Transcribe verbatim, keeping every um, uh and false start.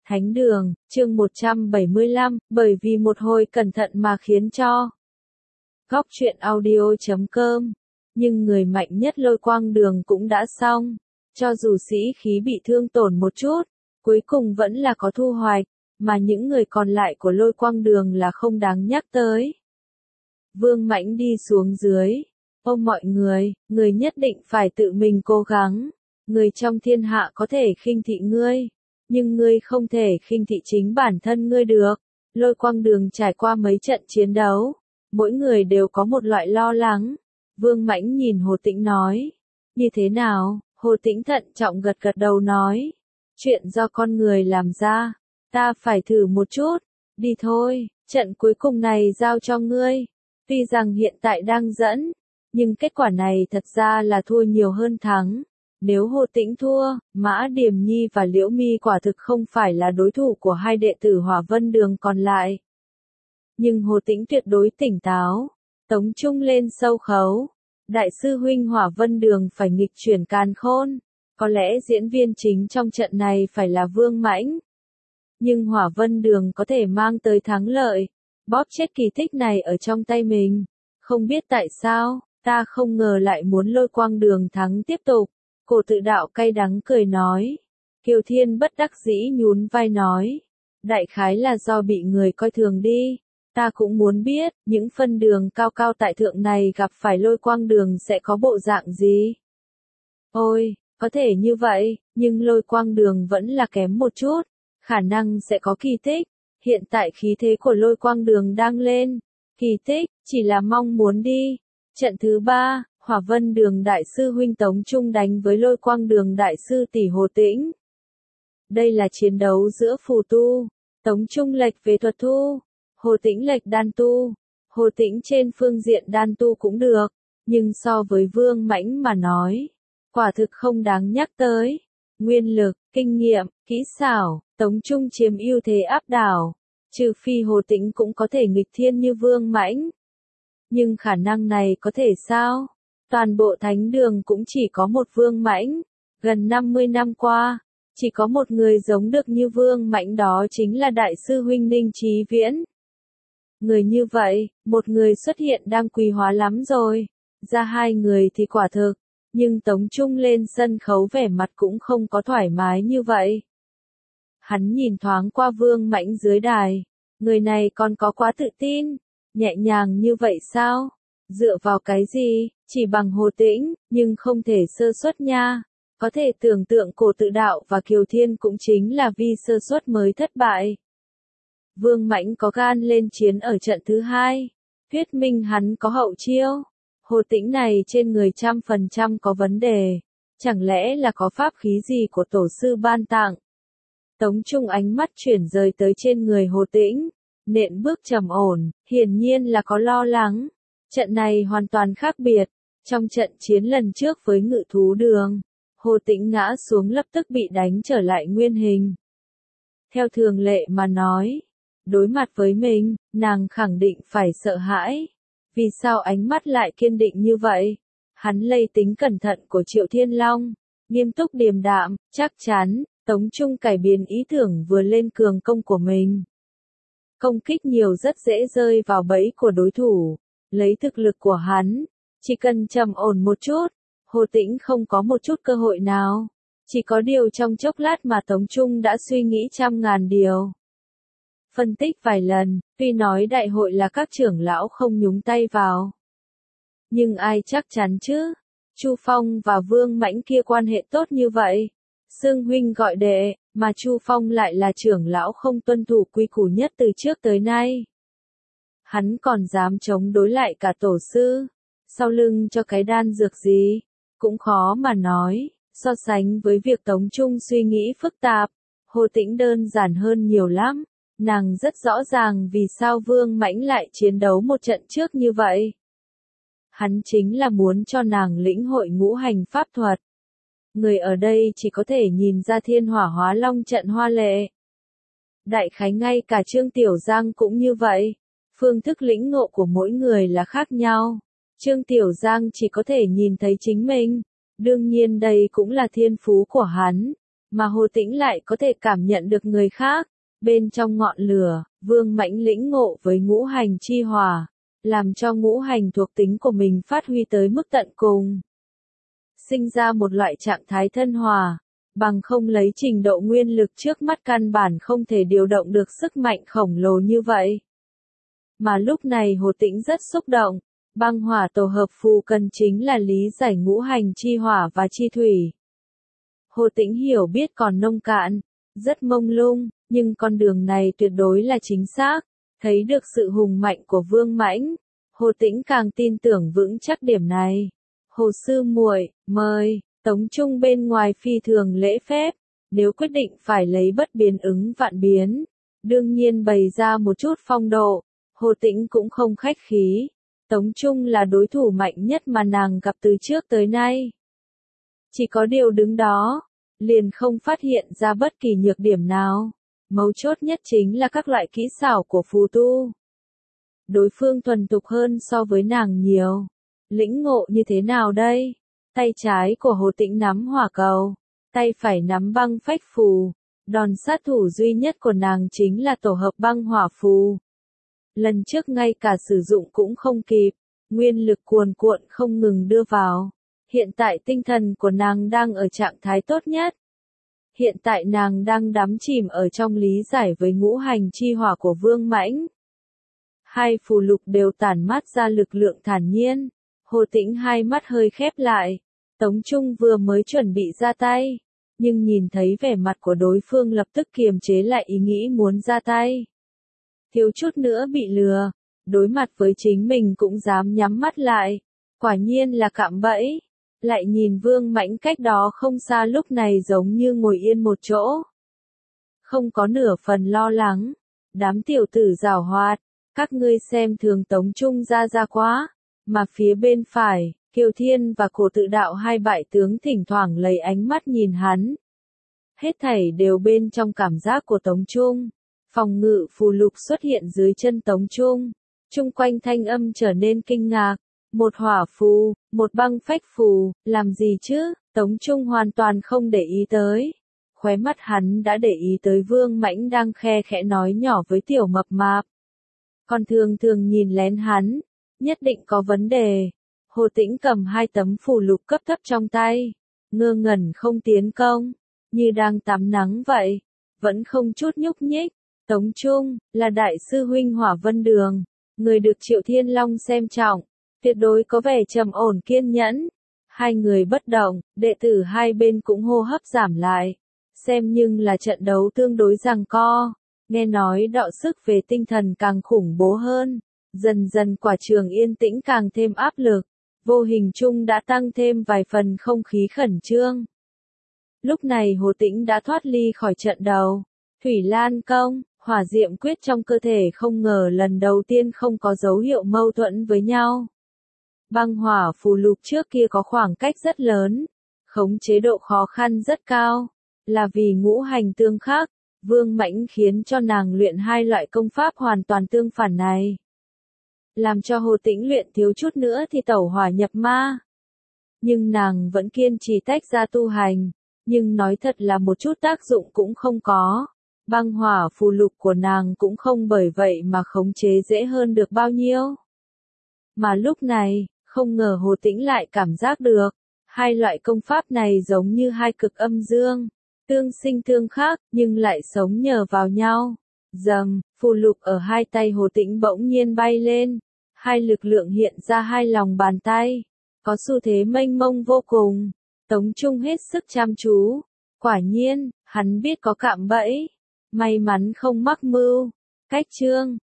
Thánh đường, chương một trăm bảy mươi lăm, bởi vì một hồi cẩn thận mà khiến cho. Góc truyện audio chấm com. Nhưng người mạnh nhất Lôi Quang Đường cũng đã xong. Cho dù sĩ khí bị thương tổn một chút, cuối cùng vẫn là có thu hoạch, mà những người còn lại của Lôi Quang Đường là không đáng nhắc tới. Vương Mãnh đi xuống dưới. Ô mọi người, người nhất định phải tự mình cố gắng. Người trong thiên hạ có thể khinh thị ngươi, nhưng ngươi không thể khinh thị chính bản thân ngươi được. Lôi Quang Đường trải qua mấy trận chiến đấu, mỗi người đều có một loại lo lắng. Vương Mãnh nhìn Hồ Tĩnh nói, như thế nào? Hồ Tĩnh thận trọng gật gật đầu nói, chuyện do con người làm ra, ta phải thử một chút, đi thôi, trận cuối cùng này giao cho ngươi. Tuy rằng hiện tại đang dẫn, nhưng kết quả này thật ra là thua nhiều hơn thắng. Nếu Hồ Tĩnh thua, Mã Điềm Nhi và Liễu Mi quả thực không phải là đối thủ của hai đệ tử Hỏa Vân Đường còn lại. Nhưng Hồ Tĩnh tuyệt đối tỉnh táo. Tống Trung lên sâu khấu. Đại sư huynh Hỏa Vân Đường phải nghịch chuyển càn khôn. Có lẽ diễn viên chính trong trận này phải là Vương Mãnh. Nhưng Hỏa Vân Đường có thể mang tới thắng lợi. Bóp chết kỳ tích này ở trong tay mình. Không biết tại sao, ta không ngờ lại muốn Lôi Quang Đường thắng tiếp tục. Cổ Tự Đạo cay đắng cười nói. Kiều Thiên bất đắc dĩ nhún vai nói. Đại khái là do bị người coi thường đi. Ta cũng muốn biết, những phân đường cao cao tại thượng này gặp phải Lôi Quang Đường sẽ có bộ dạng gì? Ôi, có thể như vậy, nhưng Lôi Quang Đường vẫn là kém một chút. Khả năng sẽ có kỳ tích. Hiện tại khí thế của Lôi Quang Đường đang lên. Kỳ tích, chỉ là mong muốn đi. Trận thứ ba. Hỏa Vân Đường Đại sư huynh Tống Trung đánh với Lôi Quang Đường Đại sư tỷ Hồ Tĩnh. Đây là chiến đấu giữa phù tu, Tống Trung lệch về thuật thu, Hồ Tĩnh lệch đan tu. Hồ Tĩnh trên phương diện đan tu cũng được, nhưng so với Vương Mãnh mà nói, quả thực không đáng nhắc tới. Nguyên lực, kinh nghiệm, kỹ xảo, Tống Trung chiếm ưu thế áp đảo, trừ phi Hồ Tĩnh cũng có thể nghịch thiên như Vương Mãnh. Nhưng khả năng này có thể sao? Toàn bộ thánh đường cũng chỉ có một Vương Mãnh. Gần năm mươi năm qua, chỉ có một người giống được như Vương Mãnh, đó chính là Đại sư huynh Ninh Chí Viễn. Người như vậy, một người xuất hiện đang quý hóa lắm rồi. Ra hai người thì quả thực, nhưng Tống Trung lên sân khấu vẻ mặt cũng không có thoải mái như vậy. Hắn nhìn thoáng qua Vương Mãnh dưới đài. Người này còn có quá tự tin, nhẹ nhàng như vậy sao? Dựa vào cái gì? Chỉ bằng Hồ Tĩnh, nhưng không thể sơ suất nha. Có thể tưởng tượng Cổ Tự Đạo và Kiều Thiên cũng chính là vì sơ suất mới thất bại. Vương Mãnh có gan lên chiến ở trận thứ hai. Thuyết minh hắn có hậu chiêu. Hồ Tĩnh này trên người trăm phần trăm có vấn đề. Chẳng lẽ là có pháp khí gì của tổ sư ban tặng? Tống Trung ánh mắt chuyển rời tới trên người Hồ Tĩnh. Nện bước trầm ổn, hiển nhiên là có lo lắng. Trận này hoàn toàn khác biệt. Trong trận chiến lần trước với Ngự Thú Đường, Hồ Tĩnh ngã xuống lập tức bị đánh trở lại nguyên hình. Theo thường lệ mà nói, đối mặt với mình, nàng khẳng định phải sợ hãi. Vì sao ánh mắt lại kiên định như vậy? Hắn lây tính cẩn thận của Triệu Thiên Long, nghiêm túc điềm đạm, chắc chắn. Tống Trung cải biến ý tưởng vừa lên cường công của mình. Công kích nhiều rất dễ rơi vào bẫy của đối thủ. Lấy thực lực của hắn, chỉ cần trầm ổn một chút, Hồ Tĩnh không có một chút cơ hội nào. Chỉ có điều trong chốc lát mà Tống Trung đã suy nghĩ trăm ngàn điều. Phân tích vài lần, tuy nói đại hội là các trưởng lão không nhúng tay vào. Nhưng ai chắc chắn chứ? Chu Phong và Vương Mãnh kia quan hệ tốt như vậy. Xương huynh gọi đệ, mà Chu Phong lại là trưởng lão không tuân thủ quy củ nhất từ trước tới nay. Hắn còn dám chống đối lại cả tổ sư. Sau lưng cho cái đan dược gì? Cũng khó mà nói. So sánh với việc Tống Trung suy nghĩ phức tạp, Hồ Tĩnh đơn giản hơn nhiều lắm. Nàng rất rõ ràng vì sao Vương Mãnh lại chiến đấu một trận trước như vậy. Hắn chính là muốn cho nàng lĩnh hội ngũ hành pháp thuật. Người ở đây chỉ có thể nhìn ra Thiên Hỏa Hóa Long trận hoa lệ. Đại khái ngay cả Trương Tiểu Giang cũng như vậy. Phương thức lĩnh ngộ của mỗi người là khác nhau. Trương Tiểu Giang chỉ có thể nhìn thấy chính mình. Đương nhiên đây cũng là thiên phú của hắn. mà Hồ Tĩnh lại có thể cảm nhận được người khác. Bên trong ngọn lửa, Vương Mãnh lĩnh ngộ với ngũ hành chi hỏa, làm cho ngũ hành thuộc tính của mình phát huy tới mức tận cùng. Sinh ra một loại trạng thái thân hòa, bằng không lấy trình độ nguyên lực trước mắt căn bản không thể điều động được sức mạnh khổng lồ như vậy. Mà lúc này Hồ Tĩnh rất xúc động, băng hỏa tổ hợp phù cần chính là lý giải ngũ hành chi hỏa và chi thủy. Hồ Tĩnh hiểu biết còn nông cạn, rất mông lung, nhưng con đường này tuyệt đối là chính xác, thấy được sự hùng mạnh của Vương Mãnh, Hồ Tĩnh càng tin tưởng vững chắc điểm này. Hồ sư muội, mời. Tống Trung bên ngoài phi thường lễ phép, nếu quyết định phải lấy bất biến ứng vạn biến, đương nhiên bày ra một chút phong độ, Hồ Tĩnh cũng không khách khí. Tống Trung là đối thủ mạnh nhất mà nàng gặp từ trước tới nay. Chỉ có điều đứng đó, liền không phát hiện ra bất kỳ nhược điểm nào. Mấu chốt nhất chính là các loại kỹ xảo của phù tu. Đối phương thuần thục hơn so với nàng nhiều. Lĩnh ngộ như thế nào đây? Tay trái của Hồ Tĩnh nắm hỏa cầu, tay phải nắm băng phách phù. Đòn sát thủ duy nhất của nàng chính là tổ hợp băng hỏa phù. Lần trước ngay cả sử dụng cũng không kịp, nguyên lực cuồn cuộn không ngừng đưa vào. Hiện tại tinh thần của nàng đang ở trạng thái tốt nhất. Hiện tại nàng đang đắm chìm ở trong lý giải với ngũ hành chi hỏa của Vương Mãnh. Hai phù lục đều tản mát ra lực lượng thản nhiên. Hồ Tĩnh hai mắt hơi khép lại. Tống Trung vừa mới chuẩn bị ra tay, nhưng nhìn thấy vẻ mặt của đối phương lập tức kiềm chế lại ý nghĩ muốn ra tay. Thiếu chút nữa bị lừa, đối mặt với chính mình cũng dám nhắm mắt lại. Quả nhiên là cạm bẫy. Lại nhìn Vương Mãnh cách đó không xa lúc này giống như ngồi yên một chỗ. Không có nửa phần lo lắng. Đám tiểu tử giảo hoạt, các ngươi xem thường Tống Trung ra ra quá. Mà phía bên phải, Kiều Thiên và Cổ Tự Đạo hai bại tướng thỉnh thoảng lấy ánh mắt nhìn hắn. Hết thảy đều bên trong cảm giác của Tống Trung. Phòng ngự phù lục xuất hiện dưới chân Tống Trung. Trung quanh thanh âm trở nên kinh ngạc. Một hỏa phù, một băng phách phù, làm gì chứ? Tống Trung hoàn toàn không để ý tới. Khóe mắt hắn đã để ý tới Vương Mãnh đang khe khẽ nói nhỏ với tiểu mập mạp. Còn thường thường nhìn lén hắn, nhất định có vấn đề. Hồ Tĩnh cầm hai tấm phù lục cấp thấp trong tay, ngơ ngẩn không tiến công, như đang tắm nắng vậy, vẫn không chút nhúc nhích. Tống Trung, là đại sư huynh Hỏa Vân Đường, người được Triệu Thiên Long xem trọng, tuyệt đối có vẻ trầm ổn kiên nhẫn. Hai người bất động, đệ tử hai bên cũng hô hấp giảm lại, xem nhưng là trận đấu tương đối giằng co, nghe nói đọ sức về tinh thần càng khủng bố hơn. Dần dần quả trường yên tĩnh càng thêm áp lực, vô hình chung đã tăng thêm vài phần không khí khẩn trương. Lúc này Hồ Tĩnh đã thoát ly khỏi trận đầu. Thủy Lan công, hỏa diệm quyết trong cơ thể không ngờ lần đầu tiên không có dấu hiệu mâu thuẫn với nhau. Băng hỏa phù lục trước kia có khoảng cách rất lớn, khống chế độ khó khăn rất cao, là vì ngũ hành tương khắc, Vương Mãnh khiến cho nàng luyện hai loại công pháp hoàn toàn tương phản này. Làm cho Hồ Tĩnh luyện thiếu chút nữa thì tẩu hỏa nhập ma. Nhưng nàng vẫn kiên trì tách ra tu hành, nhưng nói thật là một chút tác dụng cũng không có. Băng hỏa phù lục của nàng cũng không bởi vậy mà khống chế dễ hơn được bao nhiêu. Mà lúc này, không ngờ Hồ Tĩnh lại cảm giác được, hai loại công pháp này giống như hai cực âm dương, tương sinh tương khắc, nhưng lại sống nhờ vào nhau. Dầm, phù lục ở hai tay Hồ Tĩnh bỗng nhiên bay lên, hai lực lượng hiện ra hai lòng bàn tay, có xu thế mênh mông vô cùng. Tống Trung hết sức chăm chú, quả nhiên, hắn biết có cạm bẫy, may mắn không mắc mưu. Cách chương